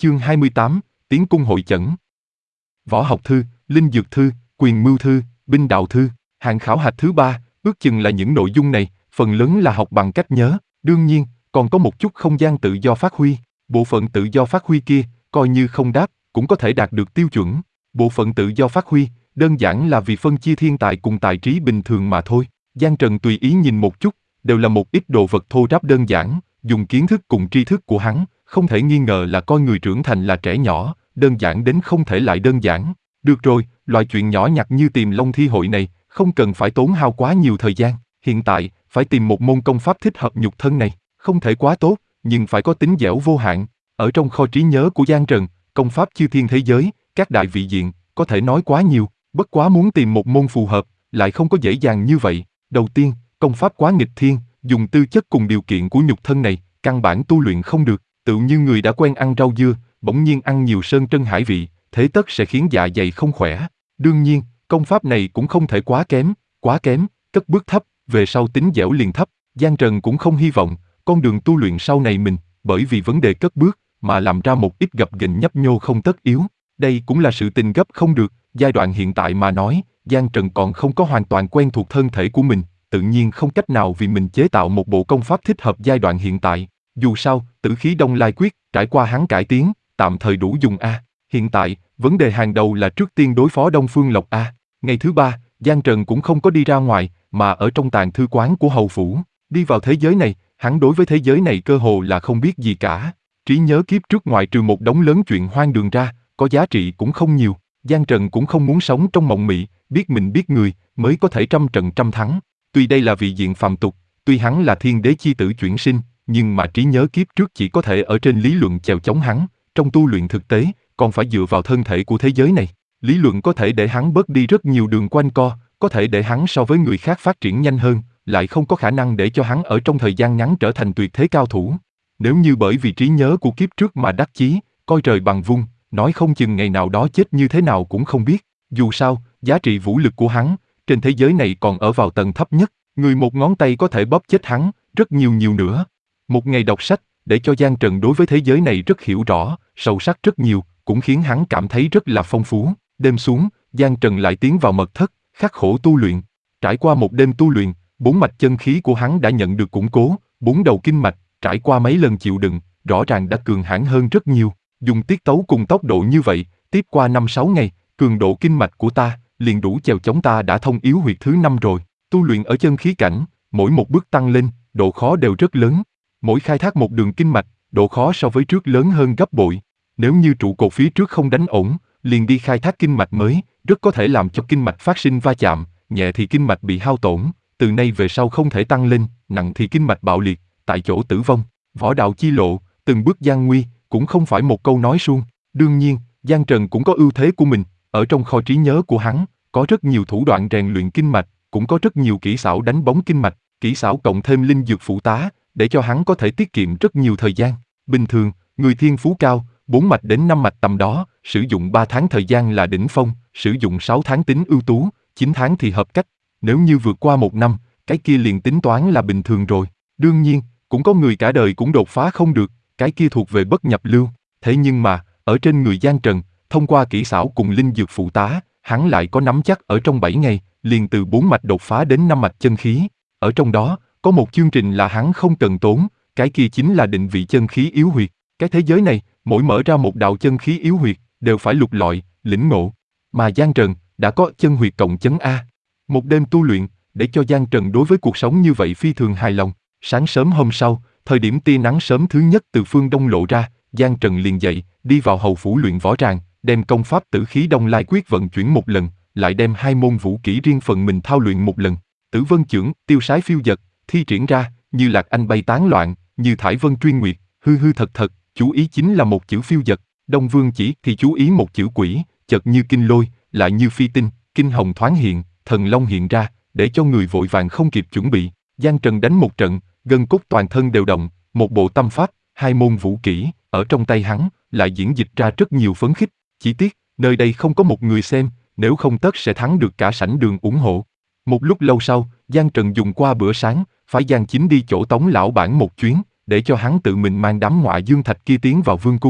Chương 28, Tiến cung hội chẩn. Võ học thư, linh dược thư, quyền mưu thư, binh đạo thư, hạng khảo hạch thứ 3, ước chừng là những nội dung này, phần lớn là học bằng cách nhớ, đương nhiên, còn có một chút không gian tự do phát huy. Bộ phận tự do phát huy kia, coi như không đáp, cũng có thể đạt được tiêu chuẩn. Bộ phận tự do phát huy, đơn giản là vì phân chia thiên tài cùng tài trí bình thường mà thôi. Giang Trần tùy ý nhìn một chút, đều là một ít đồ vật thô ráp đơn giản, dùng kiến thức cùng tri thức của hắn, không thể nghi ngờ là coi người trưởng thành là trẻ nhỏ, đơn giản đến không thể lại đơn giản. Được rồi, loại chuyện nhỏ nhặt như tìm Long thi hội này, không cần phải tốn hao quá nhiều thời gian. Hiện tại, phải tìm một môn công pháp thích hợp nhục thân này, không thể quá tốt, nhưng phải có tính dẻo vô hạn. Ở trong kho trí nhớ của Giang Trần, công pháp chư thiên thế giới, các đại vị diện, có thể nói quá nhiều, bất quá muốn tìm một môn phù hợp, lại không có dễ dàng như vậy. Đầu tiên, công pháp quá nghịch thiên, dùng tư chất cùng điều kiện của nhục thân này, căn bản tu luyện không được, tự như người đã quen ăn rau dưa, bỗng nhiên ăn nhiều sơn trân hải vị, thế tất sẽ khiến dạ dày không khỏe. Đương nhiên, công pháp này cũng không thể quá kém, cất bước thấp, về sau tính dẻo liền thấp. Giang Trần cũng không hy vọng, con đường tu luyện sau này mình, bởi vì vấn đề cất bước, mà làm ra một ít gập ghềnh nhấp nhô không tất yếu. Đây cũng là sự tình gấp không được, giai đoạn hiện tại mà nói, Giang Trần còn không có hoàn toàn quen thuộc thân thể của mình, tự nhiên không cách nào vì mình chế tạo một bộ công pháp thích hợp giai đoạn hiện tại. Dù sao, Tử khí Đông Lai Quyết, trải qua hắn cải tiến, tạm thời đủ dùng a. Hiện tại, vấn đề hàng đầu là trước tiên đối phó Đông Phương Lộc a. Ngày thứ 3, Giang Trần cũng không có đi ra ngoài, mà ở trong tàng thư quán của hầu phủ. Đi vào thế giới này, hắn đối với thế giới này cơ hồ là không biết gì cả. Trí nhớ kiếp trước ngoại trừ một đống lớn chuyện hoang đường ra, có giá trị cũng không nhiều. Giang Trần cũng không muốn sống trong mộng mị, biết mình biết người, mới có thể trăm trận trăm thắng. Tuy đây là vị diện phàm tục, tuy hắn là thiên đế chi tử chuyển sinh, nhưng mà trí nhớ kiếp trước chỉ có thể ở trên lý luận chèo chống hắn, trong tu luyện thực tế, còn phải dựa vào thân thể của thế giới này. Lý luận có thể để hắn bớt đi rất nhiều đường quanh co, có thể để hắn so với người khác phát triển nhanh hơn, lại không có khả năng để cho hắn ở trong thời gian ngắn trở thành tuyệt thế cao thủ. Nếu như bởi vì trí nhớ của kiếp trước mà đắc chí, coi trời bằng vung, nói không chừng ngày nào đó chết như thế nào cũng không biết. Dù sao, giá trị vũ lực của hắn, trên thế giới này còn ở vào tầng thấp nhất, người một ngón tay có thể bóp chết hắn, rất nhiều nữa. Một ngày đọc sách, để cho Giang Trần đối với thế giới này rất hiểu rõ, sâu sắc rất nhiều, cũng khiến hắn cảm thấy rất là phong phú. Đêm xuống, Giang Trần lại tiến vào mật thất, khắc khổ tu luyện. Trải qua một đêm tu luyện, 4 mạch chân khí của hắn đã nhận được củng cố, 4 đầu kinh mạch, trải qua mấy lần chịu đựng, rõ ràng đã cường hãn hơn rất nhiều. Dùng tiết tấu cùng tốc độ như vậy, tiếp qua 5-6 ngày, cường độ kinh mạch của ta liền đủ chèo chống ta đã thông yếu huyệt thứ 5 rồi. Tu luyện ở chân khí cảnh, mỗi một bước tăng lên, độ khó đều rất lớn. Mỗi khai thác một đường kinh mạch, độ khó so với trước lớn hơn gấp bội. Nếu như trụ cột phía trước không đánh ổn, liền đi khai thác kinh mạch mới, rất có thể làm cho kinh mạch phát sinh va chạm, nhẹ thì kinh mạch bị hao tổn, từ nay về sau không thể tăng lên, nặng thì kinh mạch bạo liệt, tại chỗ tử vong. Võ đạo chi lộ, từng bước gian nguy, cũng không phải một câu nói suông. Đương nhiên, Giang Trần cũng có ưu thế của mình, ở trong kho trí nhớ của hắn, có rất nhiều thủ đoạn rèn luyện kinh mạch, cũng có rất nhiều kỹ xảo đánh bóng kinh mạch, kỹ xảo cộng thêm linh dược phụ tá, để cho hắn có thể tiết kiệm rất nhiều thời gian. Bình thường, người thiên phú cao, 4 mạch đến 5 mạch tầm đó, sử dụng 3 tháng thời gian là đỉnh phong, sử dụng 6 tháng tính ưu tú, 9 tháng thì hợp cách. Nếu như vượt qua 1 năm, cái kia liền tính toán là bình thường rồi. Đương nhiên, cũng có người cả đời cũng đột phá không được, cái kia thuộc về bất nhập lưu. Thế nhưng mà, ở trên người Giang Trần, thông qua kỹ xảo cùng linh dược phụ tá, hắn lại có nắm chắc ở trong 7 ngày, liền từ 4 mạch đột phá đến 5 mạch chân khí. Ở trong đó, có một chương trình là hắn không cần tốn, cái kia chính là định vị chân khí yếu huyệt. Cái thế giới này, mỗi mở ra một đạo chân khí yếu huyệt, đều phải lục lọi, lĩnh ngộ. Mà Giang Trần, đã có chân huyệt cộng chấn A. Một đêm tu luyện, để cho Giang Trần đối với cuộc sống như vậy phi thường hài lòng. Sáng sớm hôm sau, thời điểm tia nắng sớm thứ nhất từ phương đông lộ ra, Giang Trần liền dậy, đi vào hầu phủ luyện võ tràng, đem công pháp Tử khí Đông Lai Quyết vận chuyển một lần, lại đem 2 môn vũ kỹ riêng phần mình thao luyện một lần. Tử Vân Chưởng, tiêu sái phiêu dật, thi triển ra, như lạc anh bay tán loạn, như thải vân truy nguyệt, hư hư thật thật, chú ý chính là một chữ phiêu dật. Đông Vương Chỉ thì chú ý một chữ quỷ, chợt như kinh lôi, lại như phi tinh, kinh hồng thoáng hiện, thần long hiện ra, để cho người vội vàng không kịp chuẩn bị. Giang Trần đánh một trận, gân cốt toàn thân đều động, một bộ tâm pháp, 2 môn vũ kỹ, ở trong tay hắn, lại diễn dịch ra rất nhiều phấn khích. Chỉ tiếc, nơi đây không có một người xem, nếu không tất sẽ thắng được cả sảnh đường ủng hộ. Một lúc lâu sau, Giang Trần dùng qua bữa sáng, phải Giang Chính đi chỗ Tống lão bản một chuyến, để cho hắn tự mình mang đám Ngọa Dương Thạch kia tiến vào vương cung.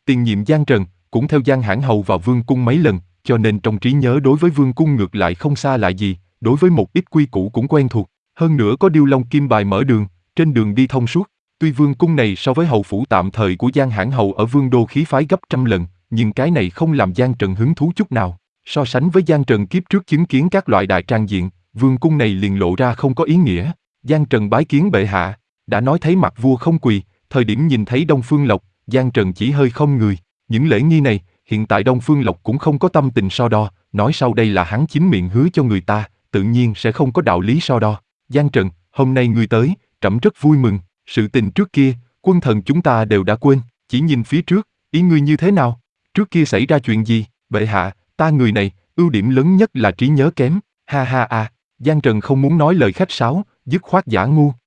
Tiền nhiệm Giang Trần, cũng theo Giang Hãn Hầu vào vương cung mấy lần, cho nên trong trí nhớ đối với vương cung ngược lại không xa lạ gì, đối với một ít quy củ cũng quen thuộc. Hơn nữa có Điêu Long Kim Bài mở đường, trên đường đi thông suốt. Tuy vương cung này so với hầu phủ tạm thời của Giang Hãn Hầu ở vương đô khí phái gấp trăm lần, nhưng cái này không làm Giang Trần hứng thú chút nào. So sánh với Giang Trần kiếp trước chứng kiến các loại đại trang diện, vương cung này liền lộ ra không có ý nghĩa. Giang Trần bái kiến bệ hạ, đã nói thấy mặt vua không quỳ, thời điểm nhìn thấy Đông Phương Lộc, Giang Trần chỉ hơi khom người. Những lễ nghi này, hiện tại Đông Phương Lộc cũng không có tâm tình so đo, nói sau đây là hắn chính miệng hứa cho người ta, tự nhiên sẽ không có đạo lý so đo. Giang Trần, hôm nay ngươi tới, trẫm rất vui mừng, sự tình trước kia, quân thần chúng ta đều đã quên, chỉ nhìn phía trước, ý ngươi như thế nào? Trước kia xảy ra chuyện gì? Bệ hạ, ta người này, ưu điểm lớn nhất là trí nhớ kém, ha ha ha. Giang Trần không muốn nói lời khách sáo, dứt khoát giả ngu,